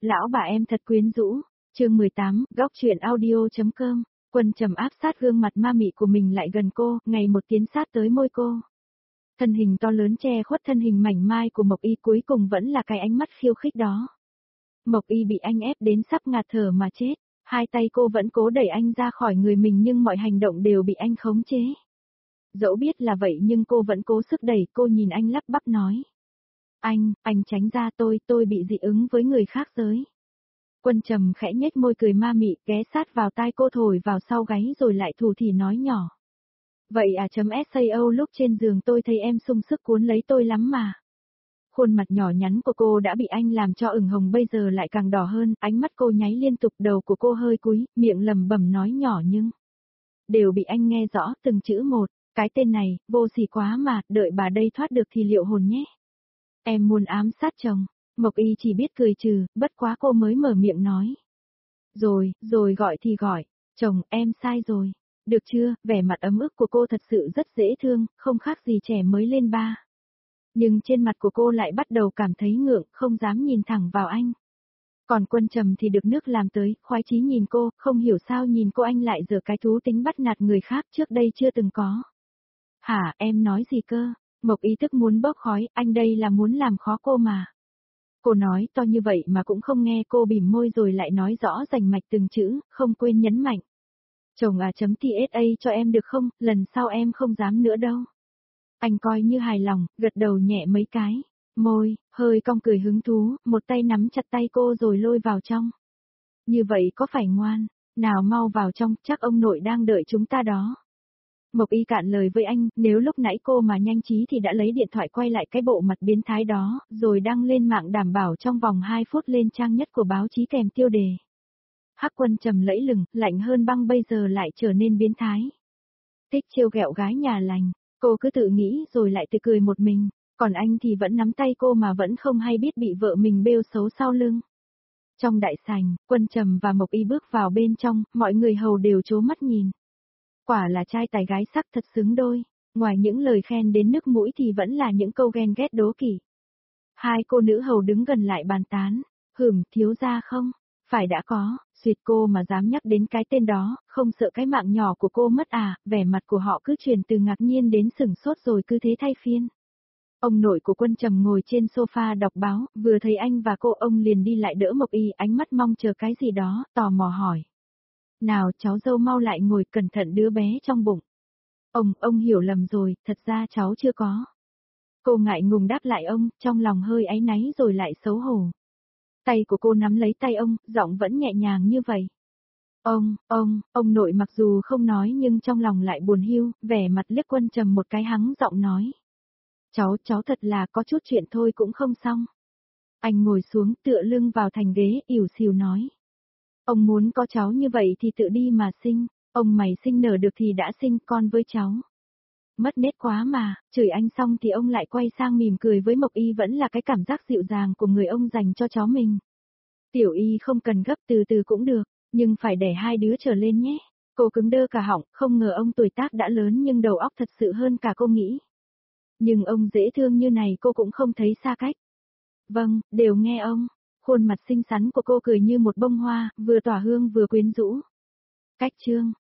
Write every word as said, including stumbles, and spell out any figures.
Lão bà em thật quyến rũ. Chương mười tám, góc truyện audio.com. Quân Trầm áp sát gương mặt ma mị của mình lại gần cô, ngày một tiến sát tới môi cô. Thân hình to lớn che khuất thân hình mảnh mai của Mộc Y, cuối cùng vẫn là cái ánh mắt khiêu khích đó. Mộc Y bị anh ép đến sắp ngạt thở mà chết, hai tay cô vẫn cố đẩy anh ra khỏi người mình nhưng mọi hành động đều bị anh khống chế. Dẫu biết là vậy nhưng cô vẫn cố sức đẩy, cô nhìn anh lắp bắp nói. Anh, anh tránh ra, tôi, tôi bị dị ứng với người khác giới. Quân Trầm khẽ nhếch môi cười ma mị, ghé sát vào tai cô thổi vào sau gáy rồi lại thủ thỉ nói nhỏ. Vậy à chấm sao lúc trên giường tôi thấy em sung sức cuốn lấy tôi lắm mà. Khuôn mặt nhỏ nhắn của cô đã bị anh làm cho ửng hồng, bây giờ lại càng đỏ hơn, ánh mắt cô nháy liên tục, đầu của cô hơi cúi, miệng lẩm bẩm nói nhỏ nhưng đều bị anh nghe rõ từng chữ một. Cái tên này, vô sỉ quá mà, đợi bà đây thoát được thì liệu hồn nhé. Em muốn ám sát chồng. Mộc Y chỉ biết cười trừ, bất quá cô mới mở miệng nói. Rồi, rồi gọi thì gọi, chồng, em sai rồi. Được chưa, vẻ mặt ấm ức của cô thật sự rất dễ thương, không khác gì trẻ mới lên ba. Nhưng trên mặt của cô lại bắt đầu cảm thấy ngượng, không dám nhìn thẳng vào anh. Còn Quân Trầm thì được nước làm tới, khoái chí nhìn cô, không hiểu sao nhìn cô anh lại giở cái thú tính bắt nạt người khác, trước đây chưa từng có. Hả, em nói gì cơ? Mộc Y tức muốn bốc khói, anh đây là muốn làm khó cô mà. Cô nói to như vậy mà cũng không nghe, cô bỉm môi rồi lại nói rõ rành mạch từng chữ, không quên nhấn mạnh. Chồng à chấm tsa cho em được không, lần sau em không dám nữa đâu. Anh coi như hài lòng, gật đầu nhẹ mấy cái, môi, hơi cong cười hứng thú, một tay nắm chặt tay cô rồi lôi vào trong. Như vậy có phải ngoan, nào mau vào trong, chắc ông nội đang đợi chúng ta đó. Mộc Y cạn lời với anh, nếu lúc nãy cô mà nhanh trí thì đã lấy điện thoại quay lại cái bộ mặt biến thái đó, rồi đăng lên mạng đảm bảo trong vòng hai phút lên trang nhất của báo chí kèm tiêu đề. Hắc Quân Trầm lẫy lừng, lạnh hơn băng bây giờ lại trở nên biến thái. Thích trêu ghẹo gái nhà lành, cô cứ tự nghĩ rồi lại tự cười một mình, còn anh thì vẫn nắm tay cô mà vẫn không hay biết bị vợ mình bêu xấu sau lưng. Trong đại sảnh, Quân Trầm và Mộc Y bước vào bên trong, mọi người hầu đều trố mắt nhìn. Quả là trai tài gái sắc thật xứng đôi, ngoài những lời khen đến nước mũi thì vẫn là những câu ghen ghét đố kỵ. Hai cô nữ hầu đứng gần lại bàn tán, hửm, thiếu gia không? Phải đã có, suyệt cô mà dám nhắc đến cái tên đó, không sợ cái mạng nhỏ của cô mất à, vẻ mặt của họ cứ chuyển từ ngạc nhiên đến sửng sốt rồi cứ thế thay phiên. Ông nội của Quân Trầm ngồi trên sofa đọc báo, vừa thấy anh và cô ông liền đi lại đỡ Mộc Y, ánh mắt mong chờ cái gì đó, tò mò hỏi. Nào cháu dâu mau lại ngồi, cẩn thận đứa bé trong bụng. Ông, ông hiểu lầm rồi, thật ra cháu chưa có. Cô ngại ngùng đáp lại ông, trong lòng hơi áy náy rồi lại xấu hổ. Tay của cô nắm lấy tay ông, giọng vẫn nhẹ nhàng như vậy. Ông, ông, ông nội mặc dù không nói nhưng trong lòng lại buồn hiu, vẻ mặt liếc Quân Trầm một cái hắng giọng nói. Cháu, cháu thật là có chút chuyện thôi cũng không xong. Anh ngồi xuống tựa lưng vào thành ghế, ỉu xìu nói. Ông muốn có cháu như vậy thì tự đi mà sinh, ông mày sinh nở được thì đã sinh con với cháu. Mất nết quá mà, chửi anh xong thì ông lại quay sang mỉm cười với Mộc Y, vẫn là cái cảm giác dịu dàng của người ông dành cho cháu mình. Tiểu Y không cần gấp, từ từ cũng được, nhưng phải đẻ hai đứa trở lên nhé. Cô cứng đơ cả họng, không ngờ ông tuổi tác đã lớn nhưng đầu óc thật sự hơn cả cô nghĩ. Nhưng ông dễ thương như này cô cũng không thấy xa cách. Vâng, đều nghe ông. Khuôn mặt xinh xắn của cô cười như một bông hoa, vừa tỏa hương vừa quyến rũ. Cách chương,